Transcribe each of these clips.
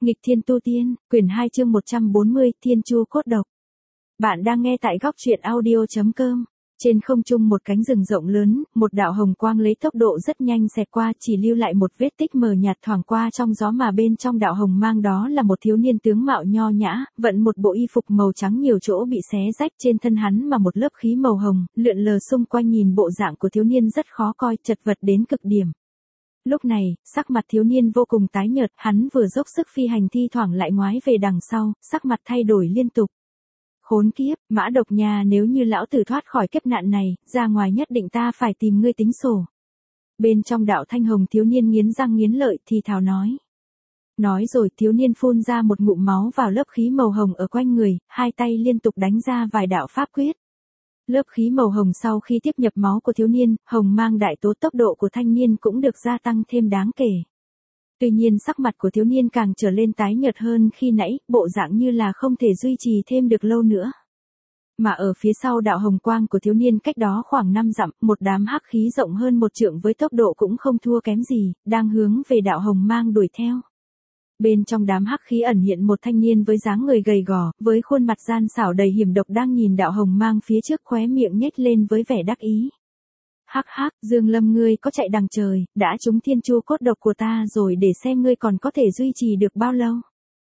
Nghịch thiên tu tiên, quyển 2 chương 140, Thiên Chu cốt độc. Bạn đang nghe tại góc truyện audio.com. Trên không trung một cánh rừng rộng lớn, một đạo hồng quang lấy tốc độ rất nhanh xẹt qua, chỉ lưu lại một vết tích mờ nhạt thoảng qua trong gió, mà bên trong đạo hồng mang đó là một thiếu niên tướng mạo nho nhã, vận một bộ y phục màu trắng nhiều chỗ bị xé rách, trên thân hắn mà một lớp khí màu hồng, lượn lờ xung quanh, nhìn bộ dạng của thiếu niên rất khó coi, chật vật đến cực điểm. Lúc này, sắc mặt thiếu niên vô cùng tái nhợt, hắn vừa dốc sức phi hành thi thoảng lại ngoái về đằng sau, sắc mặt thay đổi liên tục. Khốn kiếp, Mã Độc nhà, nếu như lão tử thoát khỏi kiếp nạn này, ra ngoài nhất định ta phải tìm ngươi tính sổ. Bên trong đạo thanh hồng thiếu niên nghiến răng nghiến lợi thì thào nói. Nói rồi thiếu niên phun ra một ngụm máu vào lớp khí màu hồng ở quanh người, hai tay liên tục đánh ra vài đạo pháp quyết. Lớp khí màu hồng sau khi tiếp nhập máu của thiếu niên, hồng mang đại tố, tốc độ của thanh niên cũng được gia tăng thêm đáng kể. Tuy nhiên sắc mặt của thiếu niên càng trở lên tái nhợt hơn khi nãy, bộ dạng như là không thể duy trì thêm được lâu nữa. Mà ở phía sau đạo hồng quang của thiếu niên cách đó khoảng 5 dặm, một đám hắc khí rộng hơn 1 trượng với tốc độ cũng không thua kém gì, đang hướng về đạo hồng mang đuổi theo. Bên trong đám hắc khí ẩn hiện một thanh niên với dáng người gầy gò, với khuôn mặt gian xảo đầy hiểm độc, đang nhìn đạo hồng mang phía trước, khóe miệng nhếch lên với vẻ đắc ý. Hắc hắc, Dương Lâm, ngươi có chạy đằng trời, đã trúng thiên chu cốt độc của ta rồi, để xem ngươi còn có thể duy trì được bao lâu.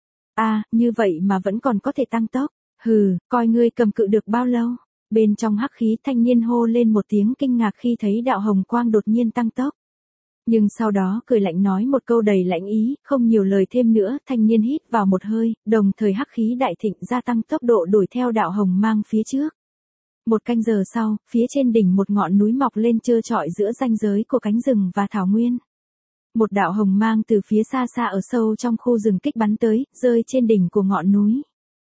Như vậy mà vẫn còn có thể tăng tốc, hừ, coi ngươi cầm cự được bao lâu. Bên trong hắc khí thanh niên hô lên một tiếng kinh ngạc khi thấy đạo hồng quang đột nhiên tăng tốc. Nhưng sau đó cười lạnh nói một câu đầy lãnh ý, không nhiều lời thêm nữa, thanh niên hít vào một hơi, đồng thời hắc khí đại thịnh gia tăng tốc độ đuổi theo đạo hồng mang phía trước. 1 canh giờ sau, phía trên đỉnh một ngọn núi mọc lên trơ trọi giữa ranh giới của cánh rừng và thảo nguyên. Một đạo hồng mang từ phía xa xa ở sâu trong khu rừng kích bắn tới, rơi trên đỉnh của ngọn núi.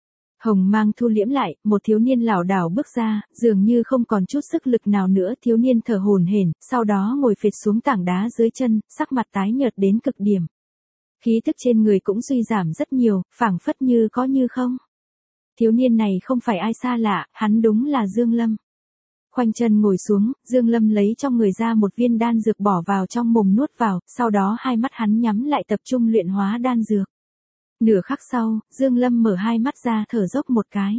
Hồng mang thu liễm lại, một thiếu niên lảo đảo bước ra, dường như không còn chút sức lực nào nữa, thiếu niên thở hổn hển, sau đó ngồi phịch xuống tảng đá dưới chân, sắc mặt tái nhợt đến cực điểm. Khí tức trên người cũng suy giảm rất nhiều, phảng phất như có như không. Thiếu niên này không phải ai xa lạ, hắn đúng là Dương Lâm. Khoanh chân ngồi xuống, Dương Lâm lấy trong người ra một viên đan dược bỏ vào trong mồm nuốt vào, sau đó hai mắt hắn nhắm lại tập trung luyện hóa đan dược. Nửa khắc sau, Dương Lâm mở hai mắt ra, thở dốc một cái.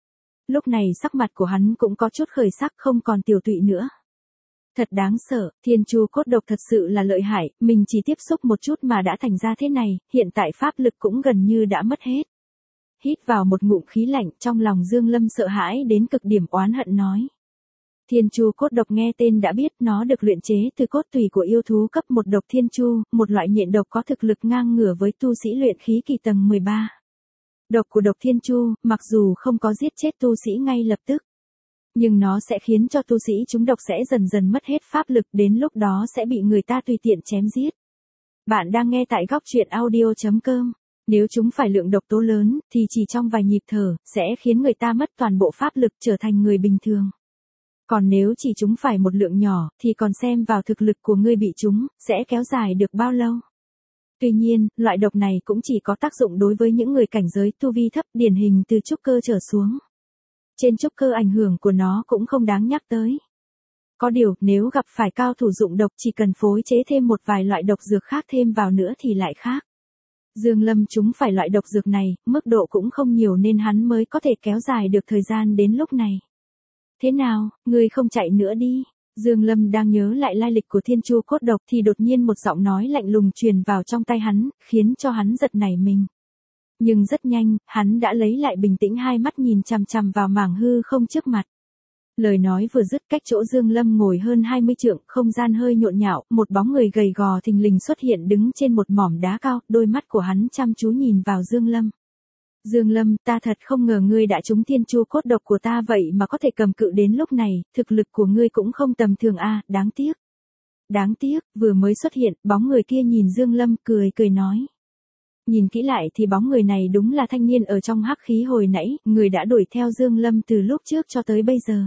Lúc này sắc mặt của hắn cũng có chút khởi sắc, không còn tiều tụy nữa. Thật đáng sợ, thiên chu cốt độc thật sự là lợi hại, mình chỉ tiếp xúc một chút mà đã thành ra thế này, hiện tại pháp lực cũng gần như đã mất hết. Hít vào một ngụm khí lạnh, trong lòng Dương Lâm sợ hãi đến cực điểm, oán hận nói. Thiên chu cốt độc nghe tên đã biết, nó được luyện chế từ cốt tủy của yêu thú cấp 1 độc thiên chu, một loại nhện độc có thực lực ngang ngửa với tu sĩ luyện khí kỳ tầng 13. Độc của độc thiên chu, mặc dù không có giết chết tu sĩ ngay lập tức, nhưng nó sẽ khiến cho tu sĩ chúng độc sẽ dần dần mất hết pháp lực, đến lúc đó sẽ bị người ta tùy tiện chém giết. Bạn đang nghe tại góc truyện audio.com. Nếu chúng phải lượng độc tố lớn, thì chỉ trong vài nhịp thở, sẽ khiến người ta mất toàn bộ pháp lực, trở thành người bình thường. Còn nếu chỉ chúng phải một lượng nhỏ, thì còn xem vào thực lực của người bị chúng, sẽ kéo dài được bao lâu. Tuy nhiên, loại độc này cũng chỉ có tác dụng đối với những người cảnh giới tu vi thấp, điển hình từ trúc cơ trở xuống. Trên trúc cơ ảnh hưởng của nó cũng không đáng nhắc tới. Có điều, nếu gặp phải cao thủ dụng độc, chỉ cần phối chế thêm một vài loại độc dược khác thêm vào nữa thì lại khác. Dương Lâm chúng phải loại độc dược này, mức độ cũng không nhiều nên hắn mới có thể kéo dài được thời gian đến lúc này. Thế nào, ngươi không chạy nữa đi? Dương Lâm đang nhớ lại lai lịch của thiên chu cốt độc thì đột nhiên một giọng nói lạnh lùng truyền vào trong tai hắn, khiến cho hắn giật nảy mình. Nhưng rất nhanh, hắn đã lấy lại bình tĩnh, hai mắt nhìn chằm chằm vào mảng hư không trước mặt. Lời nói vừa dứt, cách chỗ Dương Lâm ngồi hơn 20 trượng, không gian hơi nhộn nhạo, một bóng người gầy gò thình lình xuất hiện đứng trên một mỏm đá cao, đôi mắt của hắn chăm chú nhìn vào Dương Lâm. Dương Lâm, ta thật không ngờ ngươi đã trúng thiên chu cốt độc của ta vậy mà có thể cầm cự đến lúc này, thực lực của ngươi cũng không tầm thường đáng tiếc. Đáng tiếc, vừa mới xuất hiện, bóng người kia nhìn Dương Lâm, cười nói. Nhìn kỹ lại thì bóng người này đúng là thanh niên ở trong hắc khí hồi nãy, người đã đuổi theo Dương Lâm từ lúc trước cho tới bây giờ.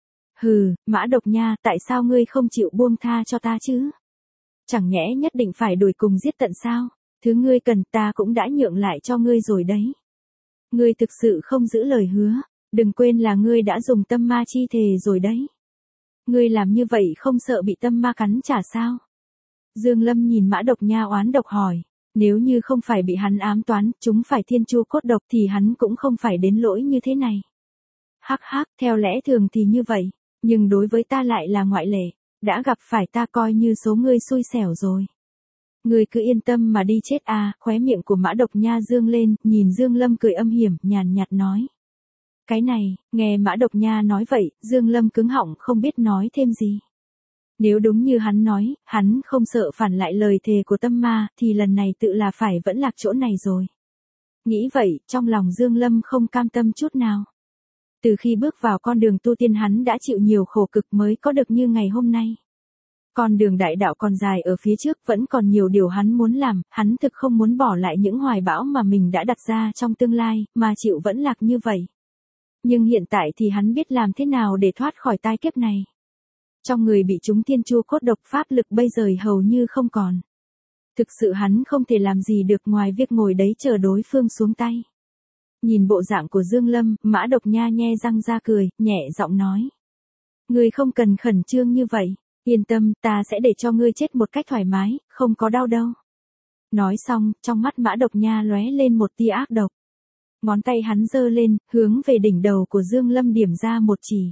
Hừ, Mã Độc nha, tại sao ngươi không chịu buông tha cho ta chứ? Chẳng nhẽ nhất định phải đuổi cùng giết tận sao? Thứ ngươi cần ta cũng đã nhượng lại cho ngươi rồi đấy. Ngươi thực sự không giữ lời hứa, đừng quên là ngươi đã dùng tâm ma chi thề rồi đấy. Ngươi làm như vậy không sợ bị tâm ma cắn trả sao? Dương Lâm nhìn Mã Độc nha oán độc hỏi. Nếu như không phải bị hắn ám toán, chúng phải thiên chu cốt độc thì hắn cũng không phải đến lỗi như thế này. Hắc hắc, theo lẽ thường thì như vậy, nhưng đối với ta lại là ngoại lệ, đã gặp phải ta coi như số ngươi xui xẻo rồi. Ngươi cứ yên tâm mà đi chết à, khóe miệng của Mã Độc Nha dương lên, nhìn Dương Lâm cười âm hiểm, nhàn nhạt nói. Cái này, nghe Mã Độc Nha nói vậy, Dương Lâm cứng họng không biết nói thêm gì. Nếu đúng như hắn nói, hắn không sợ phản lại lời thề của tâm ma, thì lần này tự là phải vẫn lạc chỗ này rồi. Nghĩ vậy, trong lòng Dương Lâm không cam tâm chút nào. Từ khi bước vào con đường tu tiên hắn đã chịu nhiều khổ cực mới có được như ngày hôm nay. Con đường đại đạo còn dài ở phía trước, vẫn còn nhiều điều hắn muốn làm, hắn thực không muốn bỏ lại những hoài bão mà mình đã đặt ra trong tương lai, mà chịu vẫn lạc như vậy. Nhưng hiện tại thì hắn biết làm thế nào để thoát khỏi tai kiếp này. Trong người bị chúng thiên chu cốt độc, pháp lực bây giờ hầu như không còn. Thực sự hắn không thể làm gì được ngoài việc ngồi đấy chờ đối phương xuống tay. Nhìn bộ dạng của Dương Lâm, Mã Độc Nha nhe răng ra cười, nhẹ giọng nói. Ngươi không cần khẩn trương như vậy, yên tâm, ta sẽ để cho ngươi chết một cách thoải mái, không có đau đâu. Nói xong, trong mắt Mã Độc Nha lóe lên một tia ác độc. Ngón tay hắn giơ lên, hướng về đỉnh đầu của Dương Lâm điểm ra một chỉ.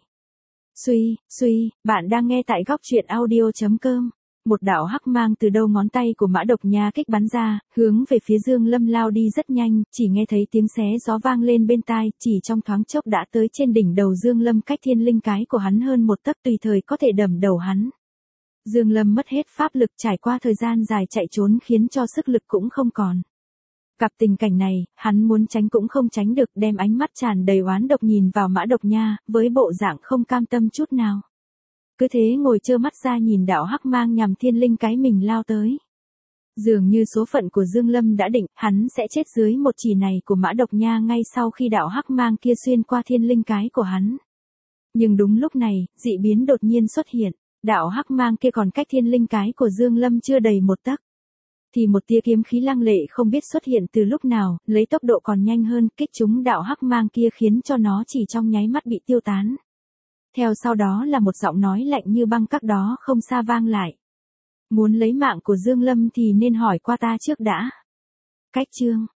Suy, bạn đang nghe tại góc truyện audio.com. Một đạo hắc mang từ đầu ngón tay của Mã Độc Nha kích bắn ra, hướng về phía Dương Lâm lao đi rất nhanh, chỉ nghe thấy tiếng xé gió vang lên bên tai, chỉ trong thoáng chốc đã tới trên đỉnh đầu Dương Lâm, cách thiên linh cái của hắn hơn một tấc, tùy thời có thể đầm đầu hắn. Dương Lâm mất hết pháp lực, trải qua thời gian dài chạy trốn khiến cho sức lực cũng không còn. Gặp tình cảnh này, hắn muốn tránh cũng không tránh được, đem ánh mắt tràn đầy oán độc nhìn vào Mã Độc Nha, với bộ dạng không cam tâm chút nào. Cứ thế ngồi trơ mắt ra nhìn đạo hắc mang nhằm thiên linh cái mình lao tới. Dường như số phận của Dương Lâm đã định, hắn sẽ chết dưới một chỉ này của Mã Độc Nha ngay sau khi đạo hắc mang kia xuyên qua thiên linh cái của hắn. Nhưng đúng lúc này, dị biến đột nhiên xuất hiện, đạo hắc mang kia còn cách thiên linh cái của Dương Lâm chưa đầy một tấc. Thì một tia kiếm khí lăng lệ không biết xuất hiện từ lúc nào, lấy tốc độ còn nhanh hơn, kích trúng đạo hắc mang kia khiến cho nó chỉ trong nháy mắt bị tiêu tán. Theo sau đó là một giọng nói lạnh như băng cách đó không xa vang lại. Muốn lấy mạng của Dương Lâm thì nên hỏi qua ta trước đã. Cách chương